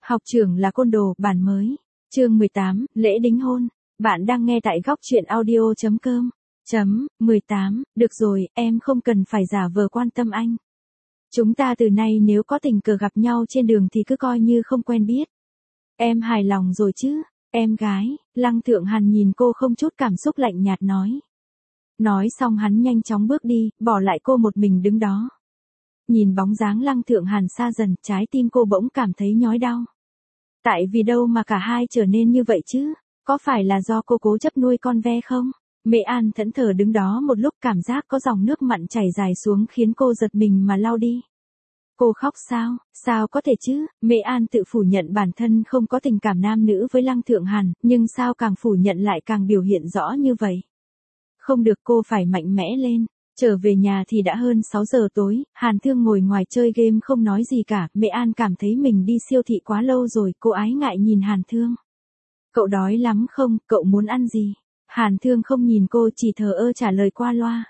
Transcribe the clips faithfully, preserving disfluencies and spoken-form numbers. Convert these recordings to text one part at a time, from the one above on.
Học trưởng là côn đồ, bản mới. Chương mười tám, lễ đính hôn. Bạn đang nghe tại góc truyện audio chấm com. Chấm, mười tám, được rồi, em không cần phải giả vờ quan tâm anh. Chúng ta từ nay nếu có tình cờ gặp nhau trên đường thì cứ coi như không quen biết. Em hài lòng rồi chứ, em gái. Lăng Thượng Hàn nhìn cô không chút cảm xúc lạnh nhạt nói. Nói xong hắn nhanh chóng bước đi, bỏ lại cô một mình đứng đó. Nhìn bóng dáng Lăng Thượng Hàn xa dần, trái tim cô bỗng cảm thấy nhói đau. Tại vì đâu mà cả hai trở nên như vậy chứ? Có phải là do cô cố chấp nuôi con ve không? Mẹ An thẫn thờ đứng đó một lúc, cảm giác có dòng nước mặn chảy dài xuống khiến cô giật mình mà lau đi. Cô khóc sao? Sao có thể chứ? Mẹ An tự phủ nhận bản thân không có tình cảm nam nữ với Lăng Thượng Hàn, nhưng sao càng phủ nhận lại càng biểu hiện rõ như vậy? Không được, cô phải mạnh mẽ lên. Trở về nhà thì đã hơn sáu giờ tối, Hàn Thương ngồi ngoài chơi game không nói gì cả, Mẹ An cảm thấy mình đi siêu thị quá lâu rồi, cô ái ngại nhìn Hàn Thương. Cậu đói lắm không, cậu muốn ăn gì? Hàn Thương không nhìn cô, chỉ thờ ơ trả lời qua loa.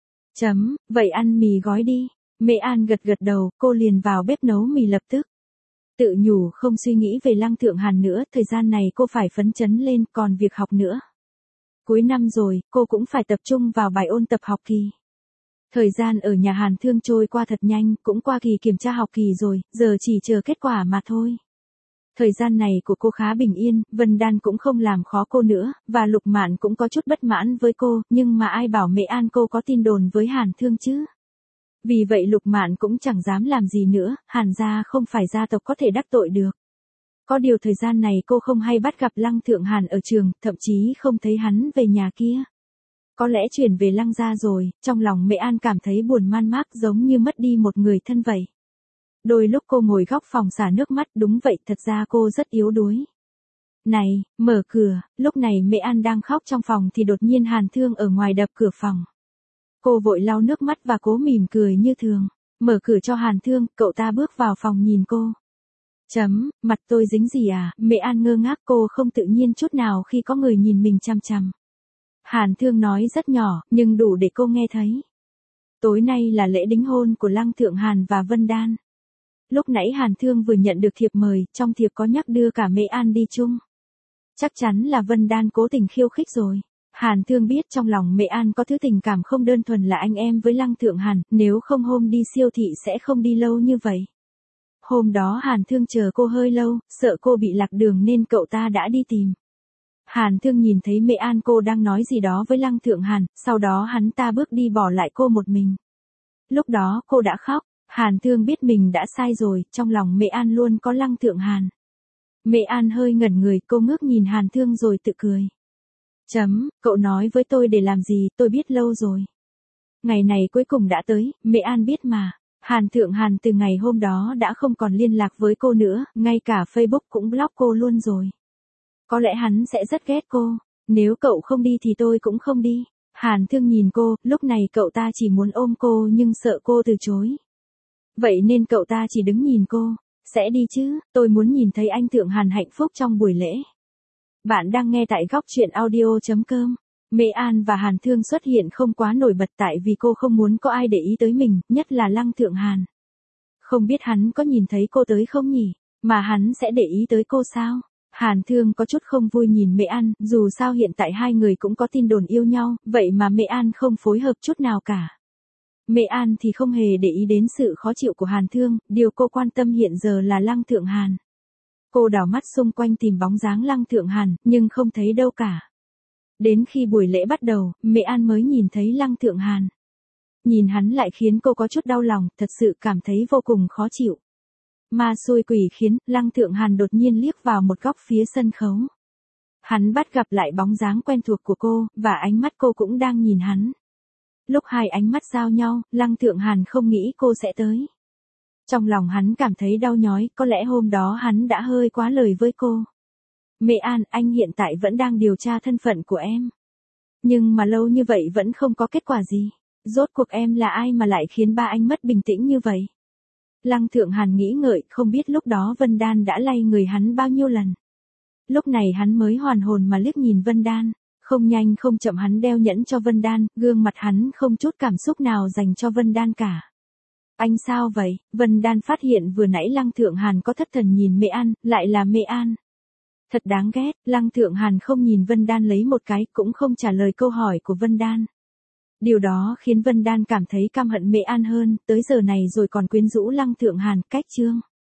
Chấm, vậy ăn mì gói đi. Mẹ An gật gật đầu, cô liền vào bếp nấu mì lập tức. Tự nhủ không suy nghĩ về Lăng Thượng Hàn nữa, thời gian này cô phải phấn chấn lên, còn việc học nữa. Cuối năm rồi, cô cũng phải tập trung vào bài ôn tập học kỳ. Thời gian ở nhà Hàn Thương trôi qua thật nhanh, cũng qua kỳ kiểm tra học kỳ rồi, giờ chỉ chờ kết quả mà thôi. Thời gian này của cô khá bình yên, Vân Đan cũng không làm khó cô nữa, và Lục Mạn cũng có chút bất mãn với cô, nhưng mà ai bảo Mẹ An cô có tin đồn với Hàn Thương chứ. Vì vậy Lục Mạn cũng chẳng dám làm gì nữa, Hàn gia không phải gia tộc có thể đắc tội được. Có điều thời gian này cô không hay bắt gặp Lăng Thượng Hàn ở trường, thậm chí không thấy hắn về nhà kia. Có lẽ chuyển về Lăng gia rồi, trong lòng Mẹ An cảm thấy buồn man mác, giống như mất đi một người thân vậy. Đôi lúc cô ngồi góc phòng xả nước mắt, đúng vậy, thật ra cô rất yếu đuối. Này, mở cửa. Lúc này Mẹ An đang khóc trong phòng thì đột nhiên Hàn Thương ở ngoài đập cửa phòng. Cô vội lau nước mắt và cố mỉm cười như thường. Mở cửa cho Hàn Thương, cậu ta bước vào phòng nhìn cô. Chấm, mặt tôi dính gì à? Mẹ An ngơ ngác, cô không tự nhiên chút nào khi có người nhìn mình chằm chằm. Hàn Thương nói rất nhỏ, nhưng đủ để cô nghe thấy. Tối nay là lễ đính hôn của Lăng Thượng Hàn và Vân Đan. Lúc nãy Hàn Thương vừa nhận được thiệp mời, trong thiệp có nhắc đưa cả Mẹ An đi chung. Chắc chắn là Vân Đan cố tình khiêu khích rồi. Hàn Thương biết trong lòng Mẹ An có thứ tình cảm không đơn thuần là anh em với Lăng Thượng Hàn, nếu không hôm đi siêu thị sẽ không đi lâu như vậy. Hôm đó Hàn Thương chờ cô hơi lâu, sợ cô bị lạc đường nên cậu ta đã đi tìm. Hàn Thương nhìn thấy Mẹ An cô đang nói gì đó với Lăng Thượng Hàn, sau đó hắn ta bước đi bỏ lại cô một mình. Lúc đó cô đã khóc, Hàn Thương biết mình đã sai rồi, trong lòng Mẹ An luôn có Lăng Thượng Hàn. Mẹ An hơi ngẩn người, cô ngước nhìn Hàn Thương rồi tự cười. Chấm, cậu nói với tôi để làm gì, tôi biết lâu rồi. Ngày này cuối cùng đã tới, Mẹ An biết mà. Hàn Thượng Hàn từ ngày hôm đó đã không còn liên lạc với cô nữa, ngay cả Facebook cũng block cô luôn rồi. Có lẽ hắn sẽ rất ghét cô. Nếu cậu không đi thì tôi cũng không đi. Hàn Thương nhìn cô, lúc này cậu ta chỉ muốn ôm cô nhưng sợ cô từ chối. Vậy nên cậu ta chỉ đứng nhìn cô. Sẽ đi chứ, tôi muốn nhìn thấy anh Thượng Hàn hạnh phúc trong buổi lễ. Bạn đang nghe tại góc truyện audio chấm com. Mẹ An và Hàn Thương xuất hiện không quá nổi bật tại vì cô không muốn có ai để ý tới mình, nhất là Lăng Thượng Hàn. Không biết hắn có nhìn thấy cô tới không nhỉ? Mà hắn sẽ để ý tới cô sao? Hàn Thương có chút không vui nhìn Mẹ An, dù sao hiện tại hai người cũng có tin đồn yêu nhau, vậy mà Mẹ An không phối hợp chút nào cả. Mẹ An thì không hề để ý đến sự khó chịu của Hàn Thương, điều cô quan tâm hiện giờ là Lăng Thượng Hàn. Cô đảo mắt xung quanh tìm bóng dáng Lăng Thượng Hàn, nhưng không thấy đâu cả. Đến khi buổi lễ bắt đầu, Mẹ An mới nhìn thấy Lăng Thượng Hàn. Nhìn hắn lại khiến cô có chút đau lòng, thật sự cảm thấy vô cùng khó chịu. Ma xui quỷ khiến, Lăng Thượng Hàn đột nhiên liếc vào một góc phía sân khấu. Hắn bắt gặp lại bóng dáng quen thuộc của cô, và ánh mắt cô cũng đang nhìn hắn. Lúc hai ánh mắt giao nhau, Lăng Thượng Hàn không nghĩ cô sẽ tới. Trong lòng hắn cảm thấy đau nhói, có lẽ hôm đó hắn đã hơi quá lời với cô. Mẹ An, anh hiện tại vẫn đang điều tra thân phận của em. Nhưng mà lâu như vậy vẫn không có kết quả gì. Rốt cuộc em là ai mà lại khiến ba anh mất bình tĩnh như vậy? Lăng Thượng Hàn nghĩ ngợi, không biết lúc đó Vân Đan đã lay người hắn bao nhiêu lần. Lúc này hắn mới hoàn hồn mà liếc nhìn Vân Đan. Không nhanh không chậm hắn đeo nhẫn cho Vân Đan, gương mặt hắn không chút cảm xúc nào dành cho Vân Đan cả. Anh sao vậy? Vân Đan phát hiện vừa nãy Lăng Thượng Hàn có thất thần nhìn Mễ An, lại là Mễ An. Thật đáng ghét, Lăng Thượng Hàn không nhìn Vân Đan lấy một cái, cũng không trả lời câu hỏi của Vân Đan. Điều đó khiến Vân Đan cảm thấy căm hận Mễ An hơn, tới giờ này rồi còn quyến rũ Lăng Thượng Hàn, cách chương.